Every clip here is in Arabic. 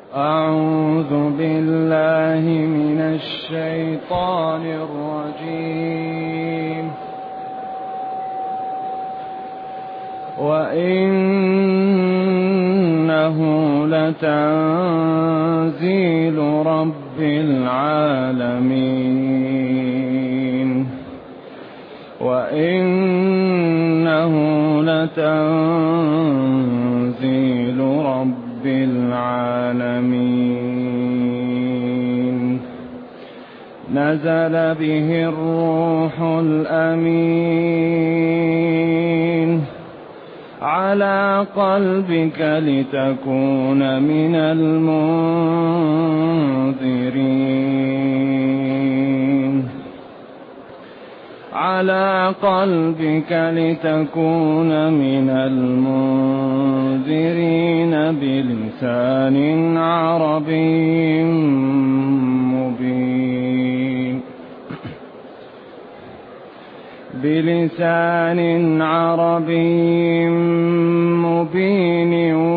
أعوذ بالله من الشيطان الرجيم. وإنه لتنزيل رب العالمين. وإنه لتنزيل رب العالمين. نزل به الروح الأمين على قلبك لتكون من المنذرين. على قلبك لتكون من المنذرين بلسان عربي مبين. بلسان عربي مبين.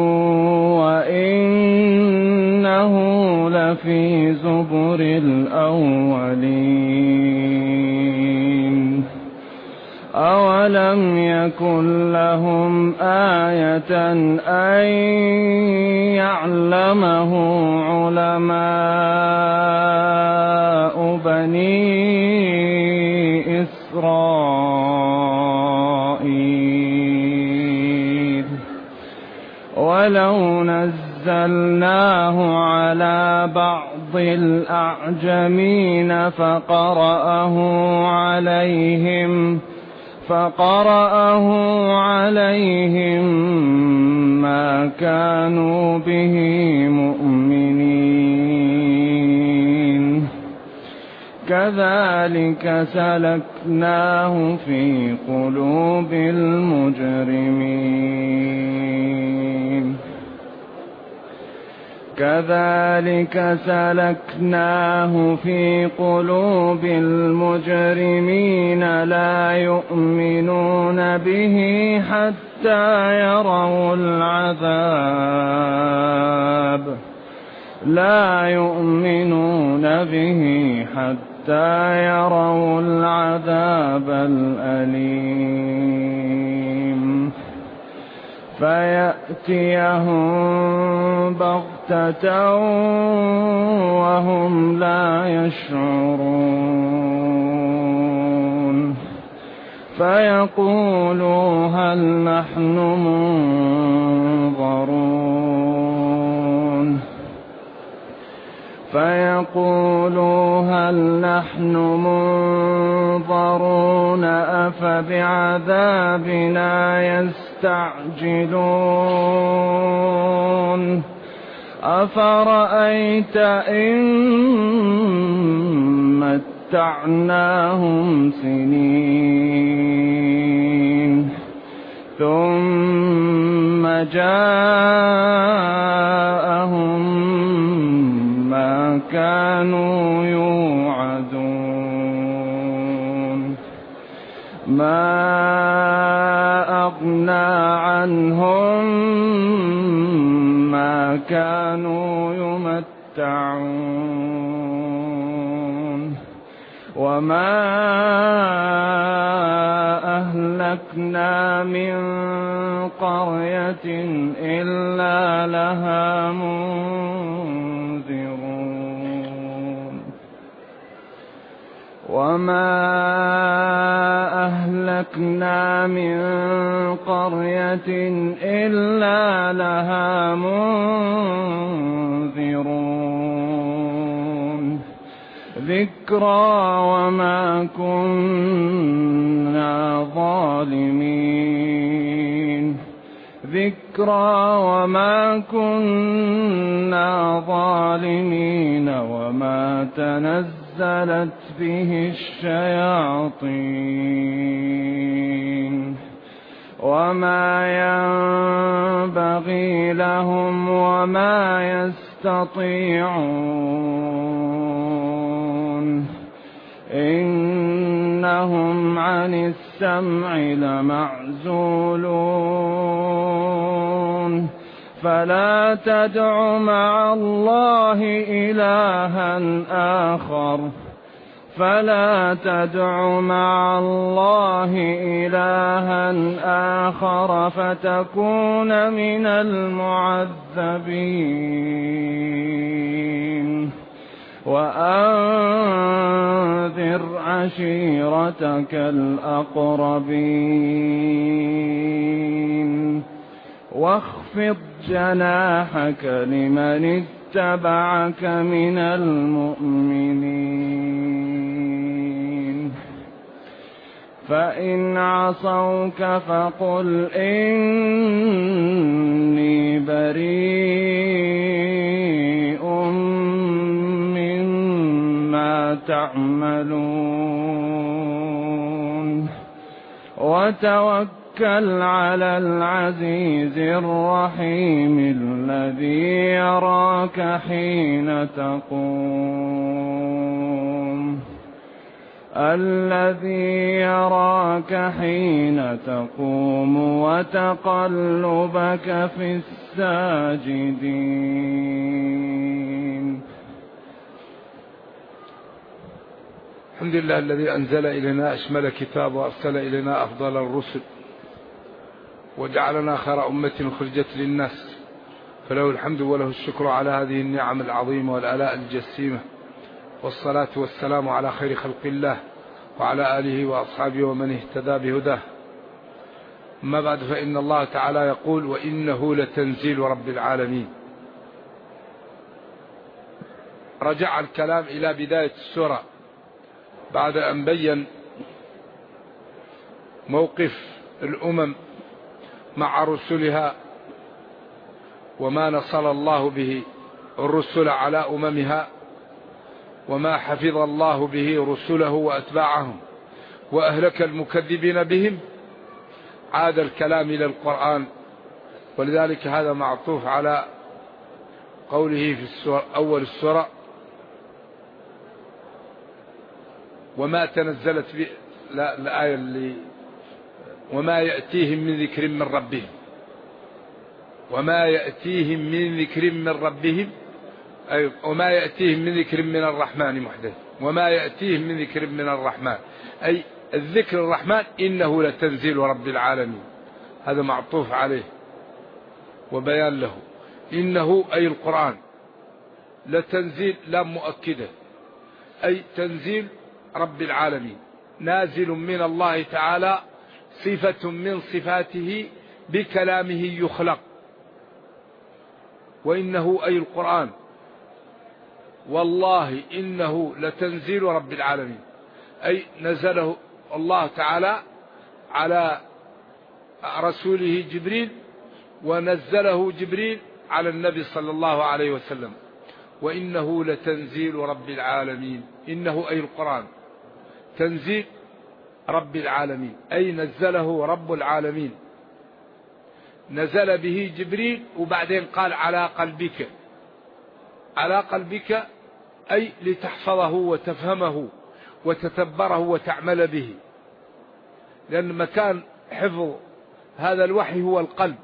وإنه لفي زبر الأولين. أولم يكن لهم آية أن يعلمه علماء بني إسرائيل. ولو نزلناه على بعض الأعجمين فقرأه عليهم ما كانوا به مؤمنين. كذلك سلكناه في قلوب المجرمين. كذلك سلكناه في قلوب المجرمين لا يؤمنون به حتى يروا العذاب. لا يؤمنون به حتى يروا العذاب الأليم. فيأتيهم بغتة وهم لا يشعرون. فيقولوا هل نحن منظرون. أفبعذابنا يستعجلون. أفرأيت إن متعناهم سنين ثم جاءهم ما كانوا يوعدون. ما أغنى عنهم ما كانوا يمتعون. وما أهلكنا من قرية إلا لها منذرون. وما أهلكنا من قرية إلا لها منذرون. ذكرى وما كنا ظالمين. ذكرى وما كنا ظالمين. وما تنزلت به الشياطين. وما ينبغي لهم وما يستطيعون. إنهم عن السمع لمعزولون. فلا تدع مع الله إلها آخر فلا تدع مع الله إلها آخر فتكون من المعذبين وأنذر عشيرتك الأقربين واخفض جناحك لمن اتبعك من المؤمنين فإن عصوك فقل إني بريء مما تعملون وتوكل على العزيز الرحيم الذي يراك حين تقوم وتقلبك في الساجدين. الحمد لله الذي أنزل إلينا أشمل كتاب وأرسل إلينا أفضل الرسل وجعلنا خير أمة خرجت للناس، فله الحمد وله الشكر على هذه النعم العظيمة والآلاء الجسيمة، والصلاة والسلام على خير خلق الله وعلى آله وأصحابه ومن اهتدى بهداه. أما بعد، فإن الله تعالى يقول: وإنه لتنزيل رب العالمين. رجع الكلام إلى بداية السورة بعد أن بين موقف الأمم مع رسلها وما نصر الله به الرسل على أممها وما حفظ الله به رسله وأتباعهم وأهلك المكذبين بهم. عاد الكلام إلى القرآن، ولذلك هذا معطوف على قوله في أول السورة: وما تنزلت به الآية اللي وما يأتيهم من ذكر من ربهم، وما يأتيهم من ذكر من ربهم، أي وما يأتيهم من ذكر من الرحمن محدث، وما يأتيهم من ذكر من الرحمن، أي الذكر الرحمن إنه لتنزيل رب العالمين. هذا معطوف عليه وبيان له. إنه أي القرآن، لتنزيل لام مؤكدة، أي تنزيل رب العالمين، نازل من الله تعالى، صفة من صفاته بكلامه يخلق. وإنه أي القرآن والله إنه لتنزيل رب العالمين، أي نزله الله تعالى على رسوله جبريل، ونزله جبريل على النبي صلى الله عليه وسلم. وإنه لتنزيل رب العالمين، إنه أي القرآن تنزيل رب العالمين، أي نزله رب العالمين، نزل به جبريل، وبعدين قال على قلبك. على قلبك أي لتحفظه وتفهمه وتتبره وتعمل به، لأن مكان حفظ هذا الوحي هو القلب.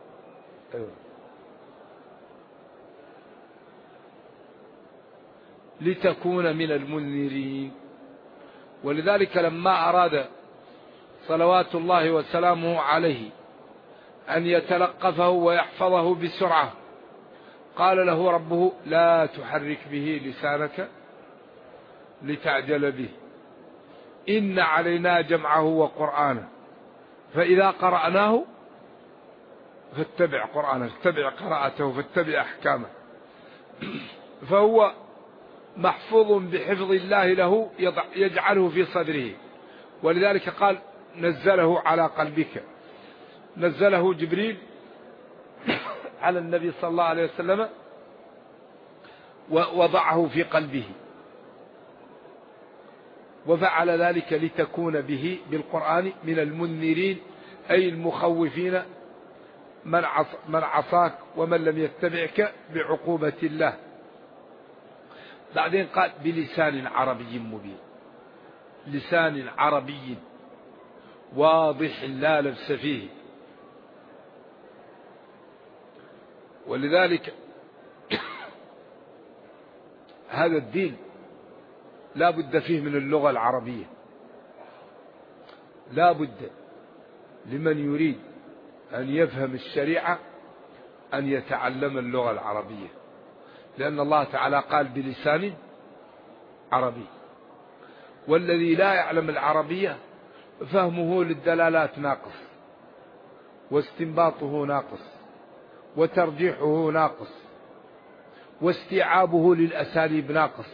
لتكون من المنذرين. ولذلك لما أراد صلوات الله وسلامه عليه أن يتلقفه ويحفظه بسرعة، قال له ربه: لا تحرك به لسانك لتعجل به، إن علينا جمعه وقرآنه، فإذا قرأناه فاتبع قرآنه، اتبع قراءته، فاتبع أحكامه. فهو محفوظ بحفظ الله له، يجعله في صدره. ولذلك قال: نزله على قلبك، نزله جبريل على النبي صلى الله عليه وسلم ووضعه في قلبه، وفعل ذلك لتكون به بالقرآن من المنذرين، أي المخوفين من عصاك ومن لم يتبعك بعقوبة الله. بعدين قال: بلسان عربي مبين، لسان عربي واضح لا لبس فيه. ولذلك هذا الدين لا بد فيه من اللغة العربية، لا بد لمن يريد أن يفهم الشريعة أن يتعلم اللغة العربية، لأن الله تعالى قال بلسان عربي، والذي لا يعلم العربية فهمه للدلالات ناقص، واستنباطه ناقص، وترجيحه ناقص، واستيعابه للأساليب ناقص.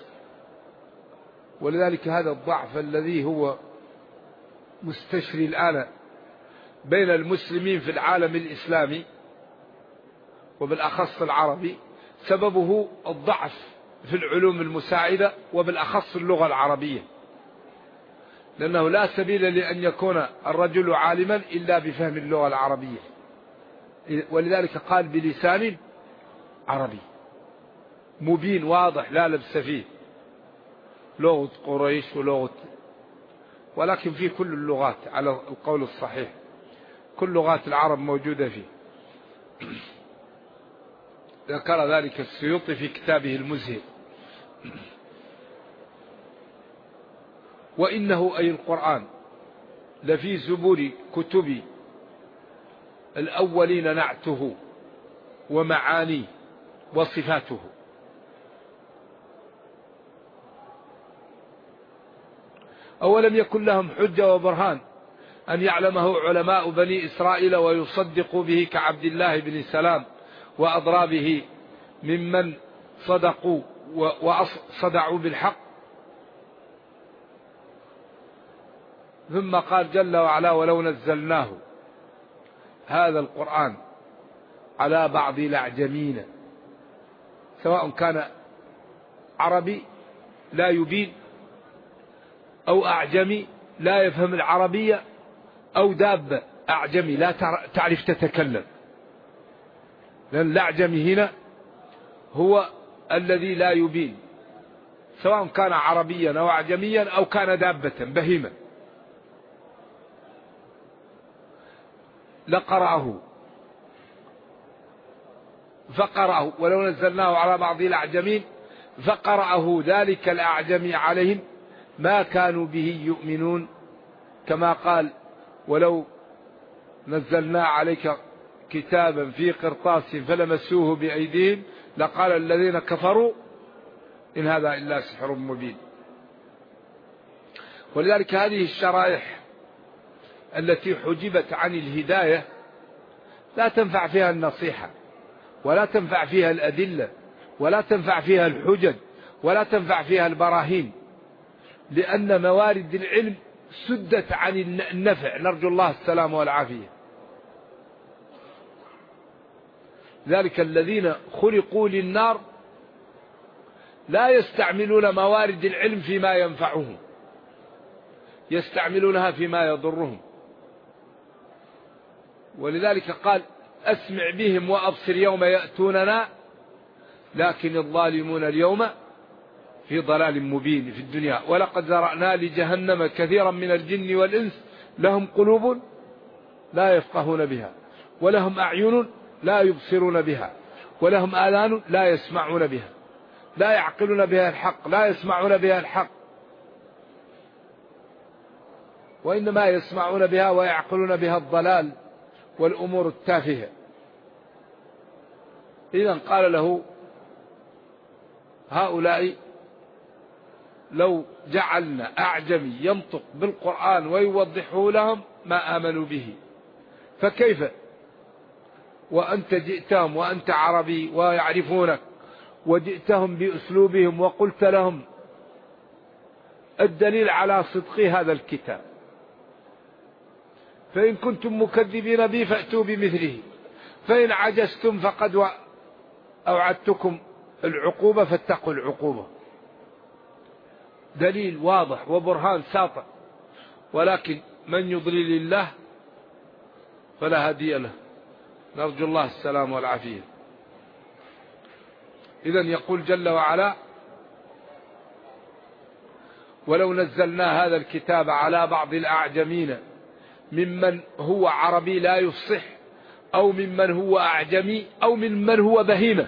ولذلك هذا الضعف الذي هو مستشري الآن بين المسلمين في العالم الإسلامي وبالأخص العربي سببه الضعف في العلوم المساعدة وبالأخص اللغة العربية، لأنه لا سبيل لأن يكون الرجل عالما إلا بفهم اللغة العربية، ولذلك قال بلسان عربي مبين واضح لا لبس فيه، لغة قريش ولغة، ولكن في كل اللغات على القول الصحيح، كل لغات العرب موجودة فيه. ذكر ذلك السيوطي في كتابه المزهر. وإنه أي القرآن لفي زبور كتب الأولين نعته ومعانيه وصفاته. أولم يكن لهم حجة وبرهان أن يعلمه علماء بني إسرائيل ويصدقوا به كعبد الله بن سلام وأضرابه ممن صدقوا وصدعوا بالحق. ثم قال جل وعلا ولو نزلناه هذا القرآن على بعض الأعجمين، سواء كان عربي لا يبين أو أعجمي لا يفهم العربية أو دابة أعجمي لا تعرف تتكلم، لأن الأعجمي هنا هو الذي لا يبين، سواء كان عربيا أو أعجميا أو كان دابة بهيمة لقرأه فقرأه ولو نزلناه على بعض الأعجمين فقرأه ذلك الأعجمي عليهم ما كانوا به يؤمنون، كما قال ولو نزلنا عليك كتابا في قرطاس فلمسوه بأيديهم لقال الذين كفروا إن هذا إلا سحر مبين. ولذلك هذه الشرائح التي حجبت عن الهداية لا تنفع فيها النصيحة، ولا تنفع فيها الأدلة، ولا تنفع فيها الحجج، ولا تنفع فيها البراهين، لأن موارد العلم سدت عن النفع، نرجو الله السلام والعافية. ذلك الذين خلقوا للنار لا يستعملون موارد العلم فيما ينفعهم، يستعملونها فيما يضرهم. ولذلك قال أسمع بهم وأبصر يوم يأتوننا لكن الظالمون اليوم في ضلال مبين في الدنيا ولقد ذرأنا لجهنم كثيرا من الجن والإنس لهم قلوب لا يفقهون بها ولهم أعين لا يبصرون بها ولهم آذان لا يسمعون بها، لا يعقلون بها الحق، لا يسمعون بها الحق، وإنما يسمعون بها ويعقلون بها الضلال والأمور التافهة. إذن قال له هؤلاء لو جعلنا أعجمي ينطق بالقرآن ويوضحه لهم ما آمنوا به، فكيف وأنت جئتهم وأنت عربي ويعرفونك وجئتهم بأسلوبهم وقلت لهم الدليل على صدق هذا الكتاب، فإن كنتم مكذبين بي فأتوا بمثله، فإن عجزتم فقد أوعدتكم العقوبة فاتقوا العقوبة. دليل واضح وبرهان ساطع، ولكن من يضلل الله فلا هادي له، نرجو الله السلام والعافية. إذن يقول جل وعلا ولو نزلنا هذا الكتاب على بعض الأعجمين ممن هو عربي لا يفصح أو ممن هو أعجمي أو ممن هو بهيمة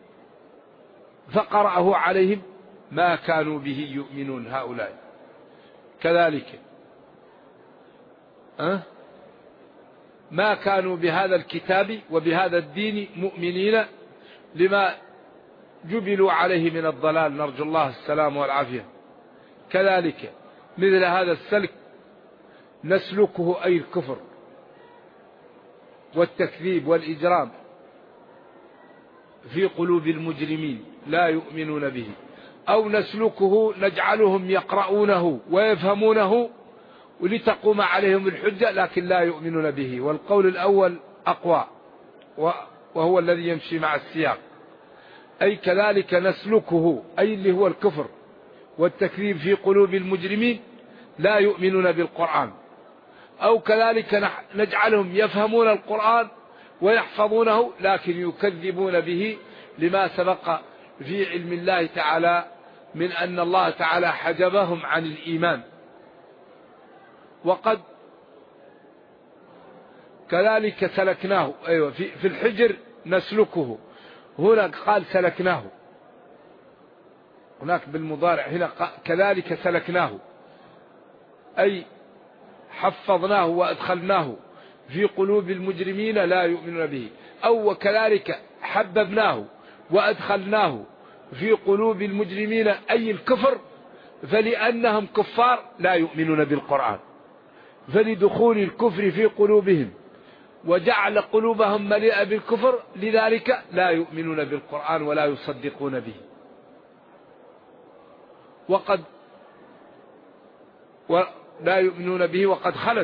فقرأه عليهم ما كانوا به يؤمنون هؤلاء. كذلك ما كانوا بهذا الكتاب وبهذا الدين مؤمنين لما جبلوا عليه من الضلال، نرجو الله السلام والعافية. كذلك مثل هذا السلك نسلكه أي الكفر والتكذيب والإجرام في قلوب المجرمين لا يؤمنون به، أو نسلكه نجعلهم يقرؤونه ويفهمونه ولتقوم عليهم الحجة لكن لا يؤمنون به. والقول الأول أقوى وهو الذي يمشي مع السياق، أي كذلك نسلكه أي اللي هو الكفر والتكذيب في قلوب المجرمين لا يؤمنون بالقرآن، أو كذلك نجعلهم يفهمون القرآن ويحفظونه لكن يكذبون به لما سبق في علم الله تعالى من أن الله تعالى حجبهم عن الإيمان. وقد كذلك سلكناه، أيوة في الحجر نسلكه، هنا قال سلكناه، هناك بالمضارع، هنا كذلك سلكناه أي حفظناه وأدخلناه في قلوب المجرمين لا يؤمنون به، أو وكذلك حببناه وأدخلناه في قلوب المجرمين أي الكفر، فلأنهم كفار لا يؤمنون بالقرآن، فلدخول الكفر في قلوبهم وجعل قلوبهم مليئة بالكفر لذلك لا يؤمنون بالقرآن ولا يصدقون به. وقد لا يؤمنون به وقد خلت،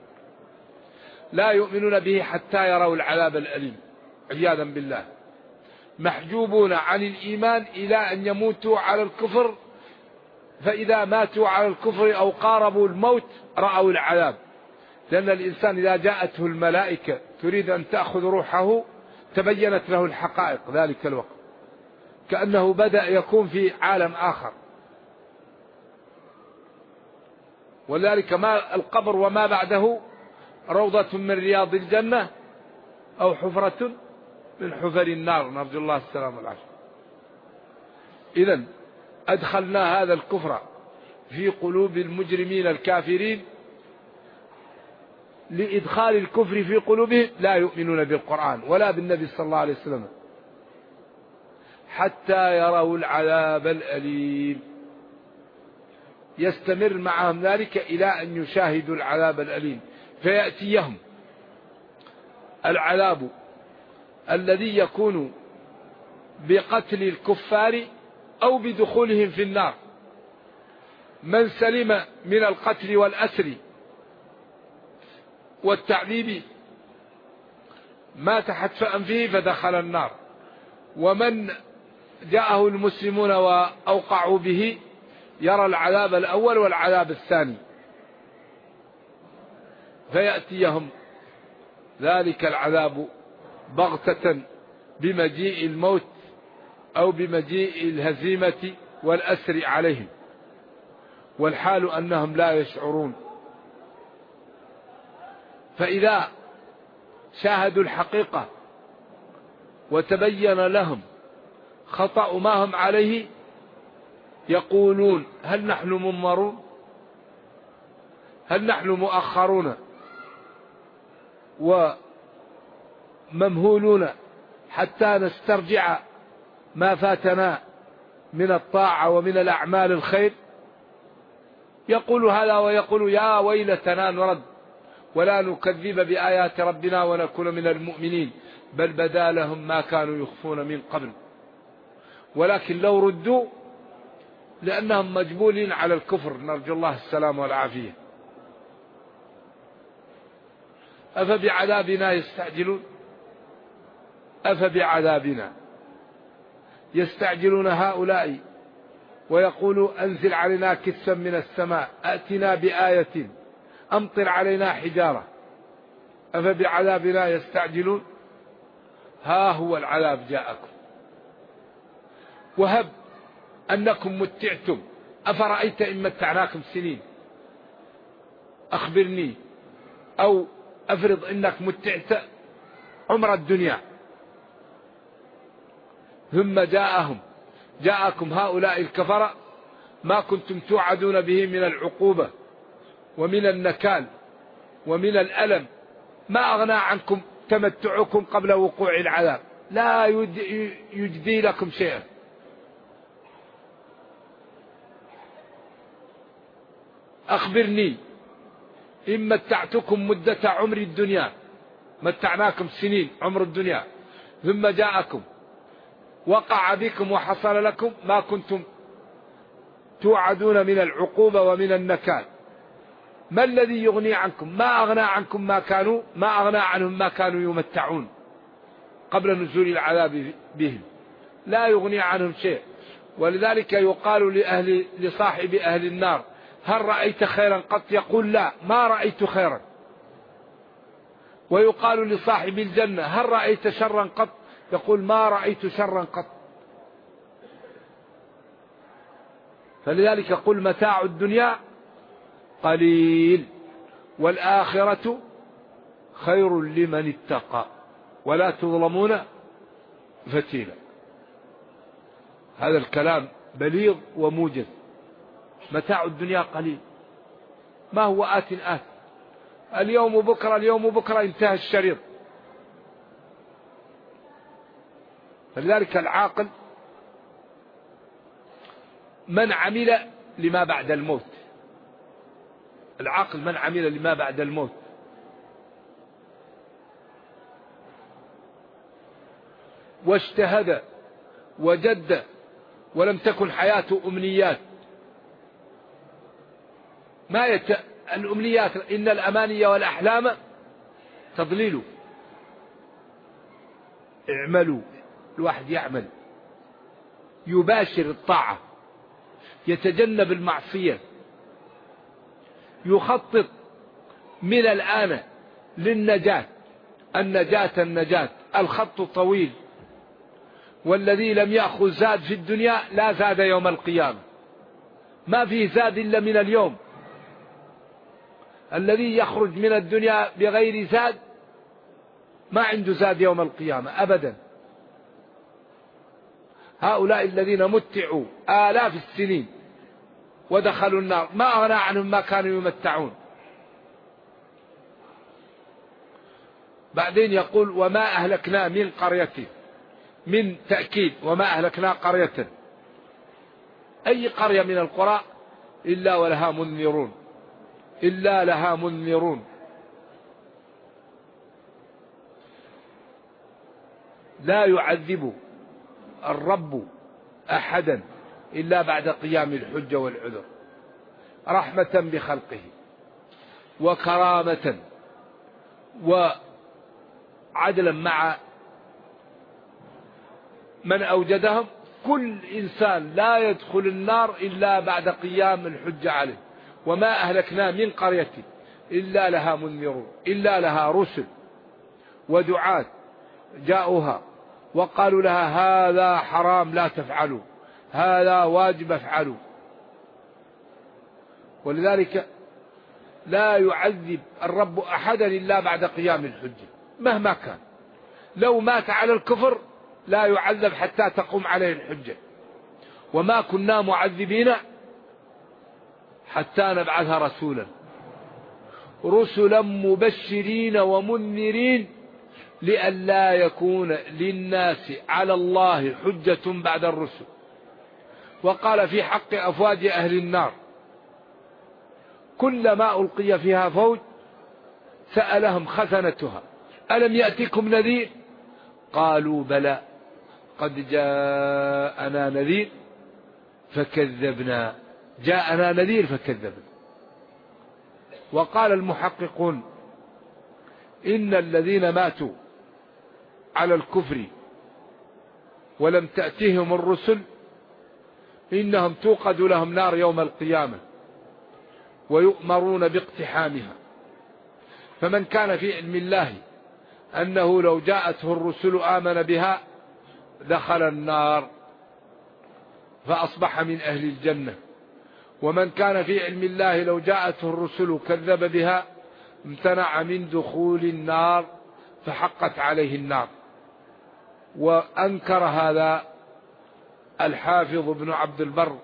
لا يؤمنون به حتى يروا العذاب الأليم عياذا بالله، محجوبون عن الإيمان إلى أن يموتوا على الكفر، فإذا ماتوا على الكفر أو قاربوا الموت رأوا العذاب، لأن الإنسان إذا جاءته الملائكة تريد أن تأخذ روحه تبينت له الحقائق ذلك الوقت، كأنه بدأ يكون في عالم آخر. ولذلك ما القبر وما بعده روضة من رياض الجنة أو حفرة من حفر النار، نرجو الله السلام والعافية. إذن أدخلنا هذا الكفر في قلوب المجرمين الكافرين لإدخال الكفر في قلوبهم لا يؤمنون بالقرآن ولا بالنبي صلى الله عليه وسلم حتى يروا العذاب الأليم، يستمر معهم ذلك إلى أن يشاهدوا العذاب الأليم، فيأتيهم العذاب الذي يكون بقتل الكفار أو بدخولهم في النار. من سلم من القتل والأسر والتعذيب مات حتف أنفه فدخل النار، ومن جاءه المسلمون وأوقعوا به يرى العذاب الأول والعذاب الثاني، فيأتيهم ذلك العذاب بغتة بمجيء الموت أو بمجيء الهزيمة والأسر عليهم، والحال أنهم لا يشعرون. فإذا شاهدوا الحقيقة وتبين لهم خطأ ما هم عليه يقولون هل نحن منظرون، هل نحن مؤخرون وممهولون حتى نسترجع ما فاتنا من الطاعة ومن الأعمال الخير. يقول هذا ويقول يا ويلتنا نرد ولا نكذب بآيات ربنا ونكون من المؤمنين، بل بدا لهم ما كانوا يخفون من قبل، ولكن لو ردوا لأنهم مجبولين على الكفر، نرجو الله السلام والعافية. أفبعذابنا يستعجلون، أفبعذابنا يستعجلون هؤلاء ويقولوا أنزل علينا كسفا من السماء، أتنا بآية، أمطر علينا حجارة، أفبعذابنا يستعجلون، ها هو العذاب جاءكم، وهب أنكم متعتم، أفرأيت إن متعناكم سنين، أخبرني، أو أفرض إنك متعت عمر الدنيا. ثم جاءكم هؤلاء الكفرة ما كنتم توعدون به من العقوبة ومن النكال ومن الألم، ما أغنى عنكم تمتعكم قبل وقوع العذاب، لا يجدي لكم شيئا. أخبرني إن متعتكم مدة عمر الدنيا، متعناكم سنين عمر الدنيا، ثم جاءكم وقع بكم وحصل لكم ما كنتم توعدون من العقوبة ومن النكال، ما الذي يغني عنكم؟ ما أغنى عنكم ما أغنى عنهم ما كانوا يمتعون قبل نزول العذاب بهم، لا يغني عنهم شيء. ولذلك يقال لصاحب أهل النار: هل رأيت خيرا قط؟ يقول: لا، ما رأيت خيرا. ويقال لصاحب الجنة: هل رأيت شرا قط؟ يقول: ما رأيت شرا قط. فلذلك قل: متاع الدنيا قليل والآخرة خير لمن اتقى ولا تظلمون فتيلا. هذا الكلام بليغ وموجز. متاع الدنيا قليل، ما هو آت، اليوم بكرة انتهى الشريط. فلذلك العاقل من عمل لما بعد الموت، العاقل من عمل لما بعد الموت. واجتهد وجد ولم تكن حياته أمنيات. الأمنيات إن الأماني والأحلام تضليل. اعملوا، الواحد يعمل، يباشر الطاعة، يتجنب المعصية، يخطط من الآن للنجاة. النجاة الخط طويل، والذي لم يأخذ زاد في الدنيا لا زاد يوم القيامة، ما فيه زاد إلا من اليوم. الذي يخرج من الدنيا بغير زاد ما عنده زاد يوم القيامة أبدا. هؤلاء الذين متعوا آلاف السنين ودخلوا النار ما أغنى عنهم ما كانوا يمتعون. بعدين يقول: وما أهلكنا من قرية، من تأكيد، وما أهلكنا قرية، أي قرية من القرى إلا ولها منذرون، إلا لها منذرون. لا يعذب الرب أحدا إلا بعد قيام الحجة والعذر، رحمة بخلقه وكرامة وعدلا مع من أوجدهم. كل إنسان لا يدخل النار إلا بعد قيام الحجة عليه. وما أهلكنا من قرية إلا لها منذرون، إلا لها رسل ودعاة جاءوها وقالوا لها: هذا حرام لا تفعلوا، هذا واجب افعلوا. ولذلك لا يعذب الرب أحدا إلا بعد قيام الحجة مهما كان. لو مات على الكفر لا يعذب حتى تقوم عليه الحجة. وما كنا معذبين حتى نبعث رسلا مبشرين ومنذرين لئلا يكون للناس على الله حجة بعد الرسل. وقال في حق أفواج أهل النار: كلما ألقي فيها فوج سألهم خزنتها: ألم يأتكم نذير؟ قالوا: بلى قد جاءنا نذير فكذبنا. جاءنا نذير فكذبنا. وقال المحققون: إن الذين ماتوا على الكفر ولم تأتهم الرسل إنهم توقد لهم نار يوم القيامة ويؤمرون باقتحامها. فمن كان في علم الله أنه لو جاءته الرسل آمن بها دخل النار فأصبح من أهل الجنة. ومن كان في علم الله لو جاءته الرسل كذب بها امتنع من دخول النار فحقت عليه النار. وأنكر هذا الحافظ ابن عبد البر،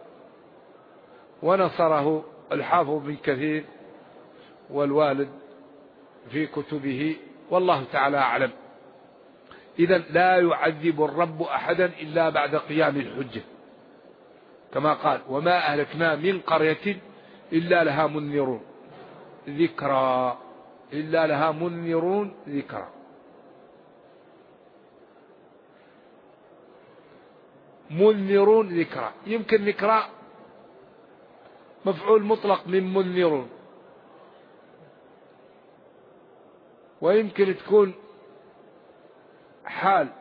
ونصره الحافظ بن كثير والوالد في كتبه، والله تعالى أعلم. إذن لا يعذب الرب أحدا إلا بعد قيام الحجة، كما قال: وما أهلكنا من قرية إلا لها منذرون ذكرى، إلا لها منذرون ذكرى. منذرون ذكرى، يمكن ذكرى مفعول مطلق من منذرون، ويمكن تكون حال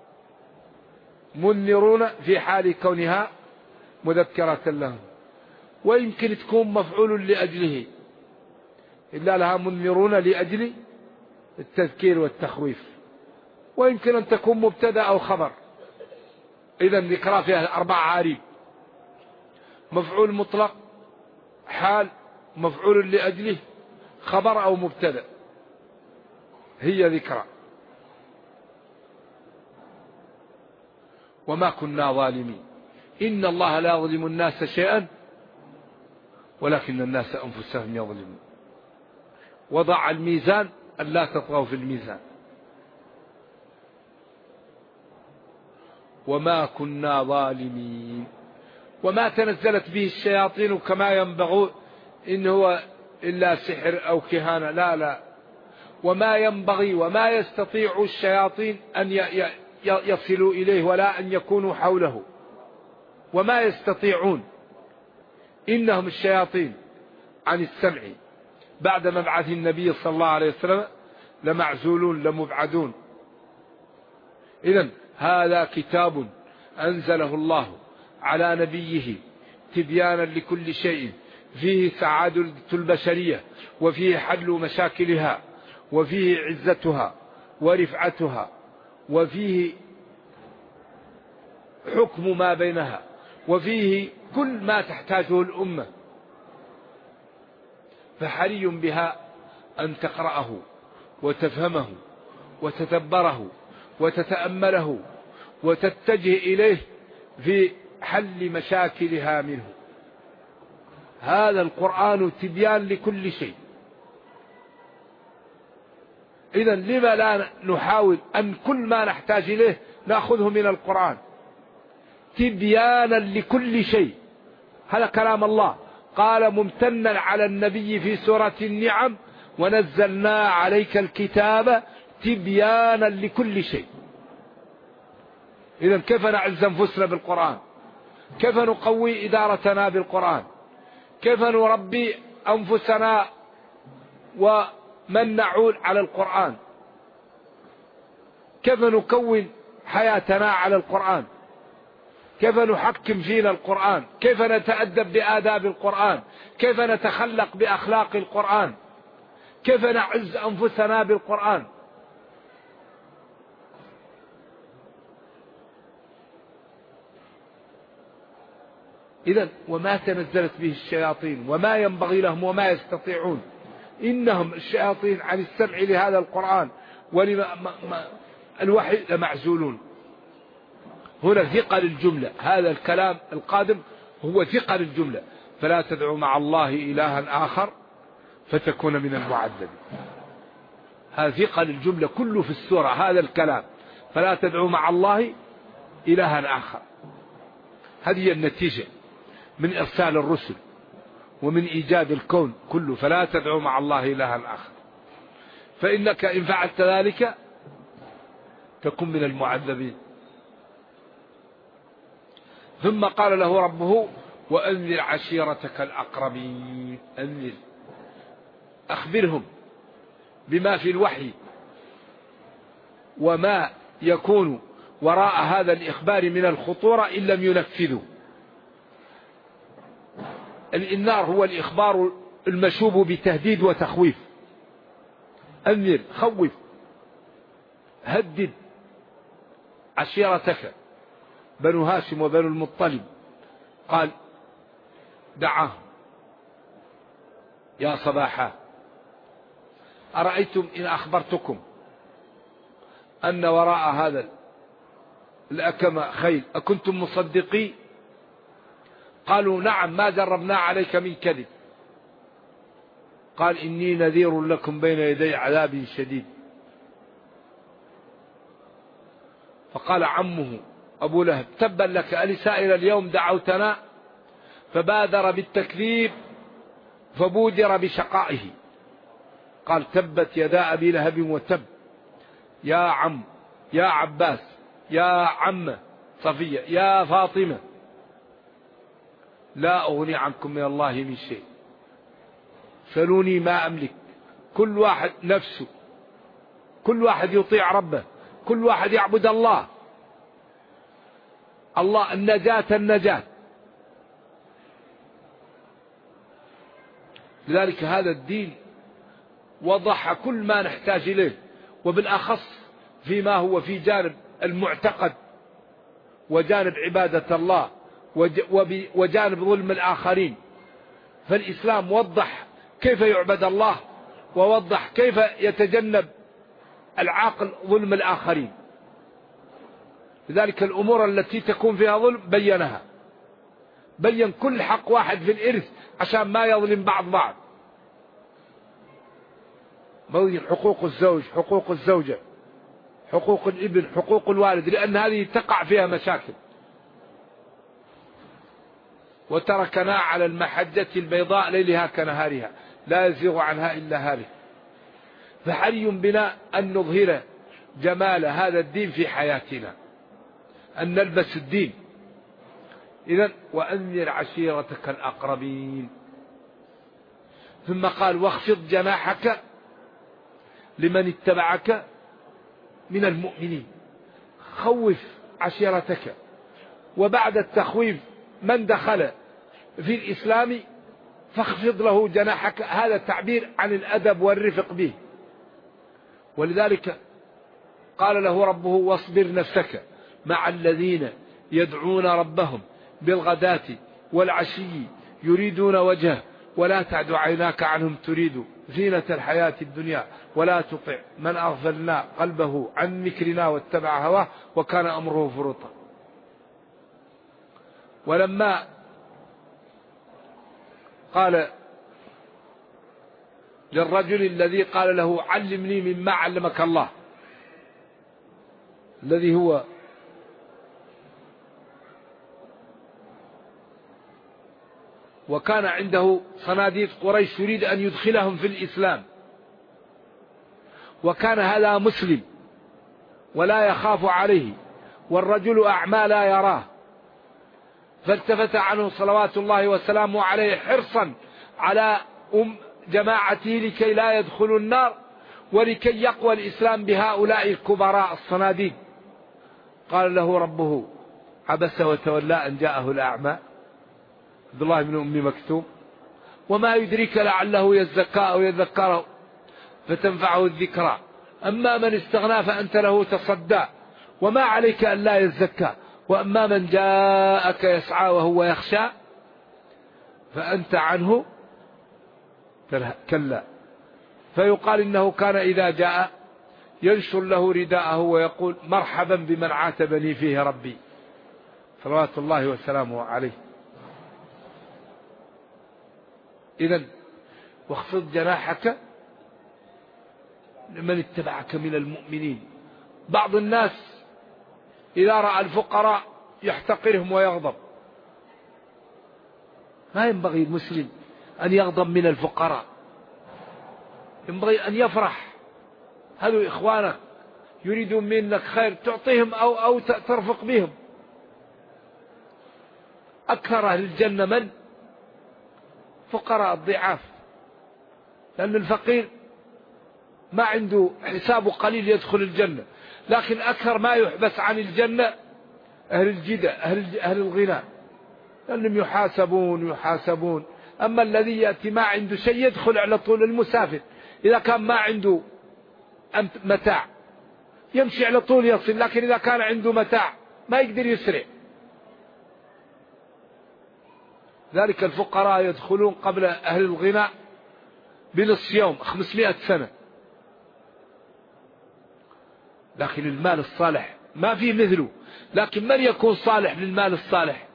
منذرون في حال كونها مذكرة لهم، ويمكن تكون مفعول لأجله، إلا لها منذرون لأجل التذكير والتخويف، ويمكن أن تكون مبتدأ أو خبر. إذن ذكرى فيها 4 عاريب: مفعول مطلق، حال، مفعول لأجله، خبر أو مبتدأ، هي ذكرى. وما كنا ظالمين، إن الله لا يظلم الناس شيئا ولكن الناس أنفسهم يظلمون. وضع الميزان ألا تطغوا في الميزان. وما كنا ظالمين، وما تنزلت به الشياطين كما ينبغي إن هو إلا سحر أو كهانة، لا، وما ينبغي وما يستطيع الشياطين أن يصلوا إليه ولا أن يكونوا حوله، وما يستطيعون. إنهم الشياطين عن السمع بعد مبعث النبي صلى الله عليه وسلم لمعزولون لمبعدون. إذن هذا كتاب أنزله الله على نبيه تبيانا لكل شيء، فيه سعادة البشرية، وفيه حل مشاكلها، وفيه عزتها ورفعتها، وفيه حكم ما بينها، وفيه كل ما تحتاجه الأمة. فحري بها أن تقرأه وتفهمه وتتدبره وتتأمله وتتجه إليه في حل مشاكلها منه. هذا القرآن تبيان لكل شيء. إذن لما لا نحاول أن كل ما نحتاج إليه نأخذه من القرآن تبيانا لكل شيء؟ هذا كلام الله، قال ممتنا على النبي في سورة النعم: ونزلنا عليك الكتاب تبيانا لكل شيء. إذن كيف نعز أنفسنا بالقرآن؟ كيف نقوي إدارتنا بالقرآن؟ كيف نربي أنفسنا ومن نعول على القرآن؟ كيف نكون حياتنا على القرآن؟ كيف نحكم فينا القرآن؟ كيف نتأدب بآداب القرآن؟ كيف نتخلق بأخلاق القرآن؟ كيف نعز أنفسنا بالقرآن؟ إذن وما تنزلت به الشياطين وما ينبغي لهم وما يستطيعون. إنهم الشياطين عن السمع لهذا القرآن الوحي لمعزولون. هنا ثقل الجملة، هذا الكلام القادم هو ثقل الجملة: فلا تدعوا مع الله إلها آخر فتكون من المعذبين. هذا ثقل الجملة كله في السورة، هذا الكلام: فلا تدعوا مع الله إلها آخر. هذه النتيجة من إرسال الرسل ومن إيجاد الكون كله، فلا تدعوا مع الله إلها آخر، فإنك إن فعلت ذلك تكون من المعذبين. ثم قال له ربه: وأنذر عشيرتك الأقربين. أنذر، أخبرهم بما في الوحي وما يكون وراء هذا الإخبار من الخطورة إن لم ينفذوا. الإنذار هو الإخبار المشوب بتهديد وتخويف. أنذر، خوف، هدد عشيرتك بنو هاشم وبنو المطلب. قال: دعاهم: يا صباحا أرأيتم إن أخبرتكم أن وراء هذا الأكمة خيل أكنتم مصدقين؟ قالوا نعم ما جربنا عليك من كذب. قال إني نذير لكم بين يدي عذاب شديد. فقال عمه أبو لهب تبا لك ألسائر اليوم دعوتنا؟ فبادر بالتكذيب فبودر بشقائه. قال تبت يدا أبي لهب وتب. يا عم، يا عباس، يا عم صفية، يا فاطمة، لا أغني عنكم من الله من شيء، سلوني ما أملك. كل واحد نفسه، كل واحد يطيع ربه، كل واحد يعبد الله. الله النجاة. لذلك هذا الدين وضح كل ما نحتاج إليه، وبالأخص فيما هو في جانب المعتقد وجانب عبادة الله وجانب ظلم الآخرين. فالإسلام وضح كيف يعبد الله، ووضح كيف يتجنب العاقل ظلم الآخرين. لذلك الأمور التي تكون فيها ظلم بينها، بين كل حق واحد في الإرث عشان ما يظلم بعض. بين حقوق الزوج، حقوق الزوجة، حقوق الابن، حقوق الوالد، لأن هذه تقع فيها مشاكل. وتركنا على المحجة البيضاء ليلها كنهارها لا يزيغ عنها إلا هالك. فحري بنا أن نظهر جمال هذا الدين في حياتنا، أن نلبس الدين. إذن وأنذر عشيرتك الأقربين. ثم قال واخفض جناحك لمن اتبعك من المؤمنين. خوف عشيرتك. وبعد التخويف من دخل في الإسلام فاخفض له جناحك. هذا تعبير عن الأدب والرفق به. ولذلك قال له ربه واصبر نفسك مع الذين يدعون ربهم بالغداة والعشي يريدون وجهه ولا تعد عيناك عنهم تريد زينة الحياة الدنيا ولا تطع من أغفلنا قلبه عن ذكرنا واتبع هواه وكان أمره فرطا. ولما قال للرجل الذي قال له علمني مما علمك الله، الذي هو وكان عنده صناديد قريش يريد أن يدخلهم في الإسلام، وكان هذا مسلم ولا يخاف عليه، والرجل أعمى لا يراه، فالتفت عنه صلوات الله وسلامه عليه حرصا على جماعته لكي لا يدخلوا النار ولكي يقوى الإسلام بهؤلاء الكبراء الصناديد. قال له ربه عبس وتولى أن جاءه الأعمى عبد الله بن أم مكتوم وما يدريك لعله يزكى أو يذكره فتنفعه الذكرى أما من استغنى فأنت له تصدى وما عليك أن لا يزكى وأما من جاءك يسعى وهو يخشى فأنت عنه كلا. فيقال إنه كان إذا جاء ينشر له رداءه ويقول مرحبا بمن عاتبني فيه ربي صلوات الله وسلامه عليه. إذن واخفض جناحك لمن اتبعك من المؤمنين. بعض الناس إذا رأى الفقراء يحتقرهم ويغضب. ما ينبغي المسلم أن يغضب من الفقراء، ينبغي أن يفرح. هذو إخوانك يريدون منك خير تعطيهم أو ترفق بهم. أكثر أهل الجنة من؟ فقراء الضعاف، لأن الفقير ما عنده حسابه قليل يدخل الجنة، لكن أكثر ما يحبس عن الجنة أهل الجدة أهل الغنى، لأنهم يحاسبون. أما الذي يأتي ما عنده شيء يدخل على طول. المسافر إذا كان ما عنده متاع يمشي على طول يصل، لكن إذا كان عنده متاع ما يقدر يسرع. ذلك الفقراء يدخلون قبل أهل الغنى بنصف يوم 500 سنة. لكن المال الصالح ما فيه مثله. لكن من يكون صالح للمال الصالح؟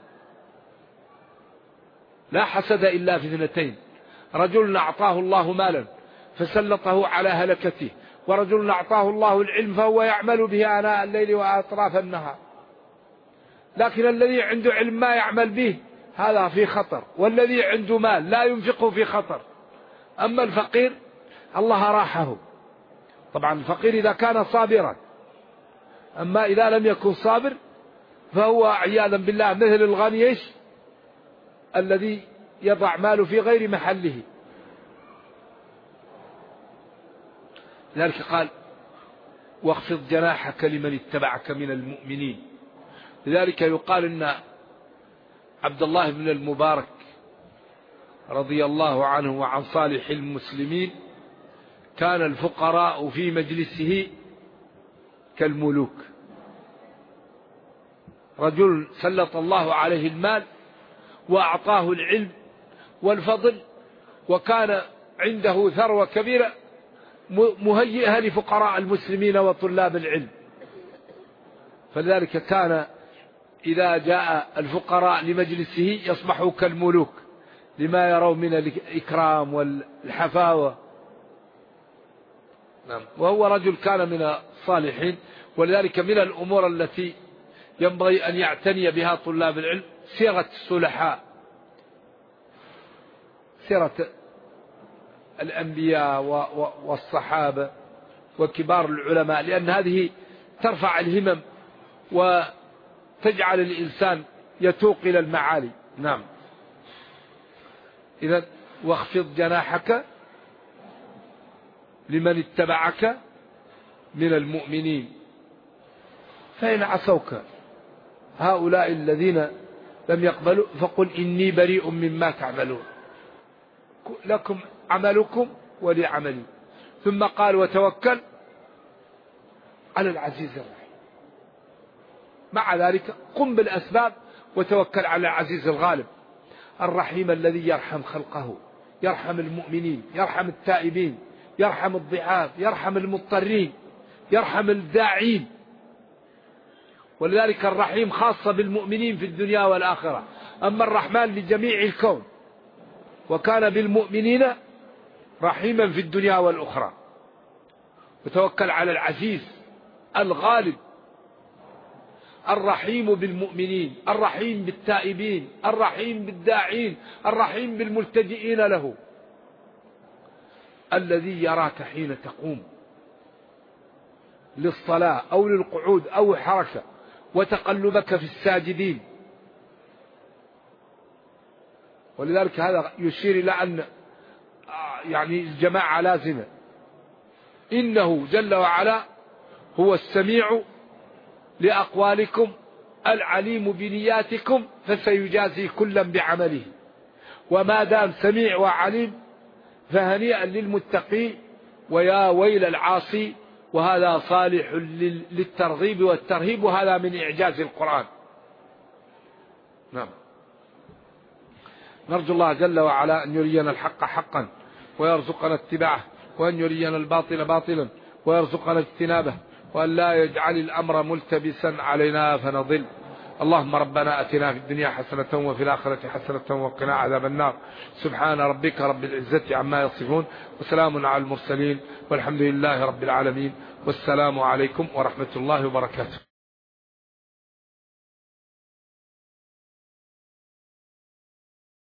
لا حسد إلا في اثنتين: رجل أعطاه الله مالا فسلطه على هلكته، ورجل أعطاه الله العلم فهو يعمل به آناء الليل وأطراف النهار. لكن الذي عنده علم ما يعمل به هذا في خطر، والذي عنده مال لا ينفقه في خطر. أما الفقير الله راحه. طبعا الفقير إذا كان صابرا، أما إذا لم يكن صابر فهو عياذا بالله مثل الغني الذي يضع ماله في غير محله. لذلك قال: واخفض جناحك لمن اتبعك من المؤمنين. لذلك يقال إن عبد الله بن المبارك رضي الله عنه وعن صالح المسلمين كان الفقراء في مجلسه كالملوك. رجل سلط الله عليه المال وأعطاه العلم والفضل، وكان عنده ثروة كبيرة مهيئة لفقراء المسلمين وطلاب العلم. فلذلك كان إذا جاء الفقراء لمجلسه يصبحوا كالملوك لما يروا من الإكرام والحفاوة. نعم. وهو رجل كان من الصالحين. ولذلك من الأمور التي ينبغي أن يعتني بها طلاب العلم سيرة الصلحاء، سيرة الأنبياء والصحابة وكبار العلماء، لأن هذه ترفع الهمم وتجعل الإنسان يتوق إلى المعالي. نعم. إذن واخفض جناحك لمن اتبعك من المؤمنين، فإن عصوك هؤلاء الذين لم يقبلوا فقل إني بريء مما تعملون، لكم عملكم ولي عملي. ثم قال: وتوكل على العزيز الرحيم. مع ذلك قم بالأسباب وتوكل على العزيز الغالب الرحيم الذي يرحم خلقه، يرحم المؤمنين، يرحم التائبين، يرحم الضعاف، يرحم المضطرين، يرحم الداعين. ولذلك الرحيم خاصة بالمؤمنين في الدنيا والآخرة، أما الرحمن لجميع الكون، وكان بالمؤمنين رحيما في الدنيا والأخرى. وتوكل على العزيز الغالب الرحيم بالمؤمنين، الرحيم بالتائبين، الرحيم بالداعين، الرحيم بالملتجئين له، الذي يراك حين تقوم للصلاة أو للقعود أو حركة، وتقلبك في الساجدين. ولذلك هذا يشير إلى أن يعني الجماعة لازمة. إنه جل وعلا هو السميع لأقوالكم العليم بنياتكم فسيجازي كلا بعمله. وما دام سميع وعليم فهنيئا للمتقي ويا ويل العاصي. وهذا صالح للترغيب والترهيب، وهذا من إعجاز القرآن. نعم. نرجو الله جل وعلا أن يرينا الحق حقا ويرزقنا اتباعه، وأن يرينا الباطل باطلا ويرزقنا اجتنابه، وأن لا يجعل الأمر ملتبسا علينا فنضل. اللهم ربنا أتنا في الدنيا حسنة وفي الآخرة حسنة وقنا عذاب النار. سبحان ربك رب العزة عما يصفون، وسلام على المرسلين، والحمد لله رب العالمين، والسلام عليكم ورحمة الله وبركاته.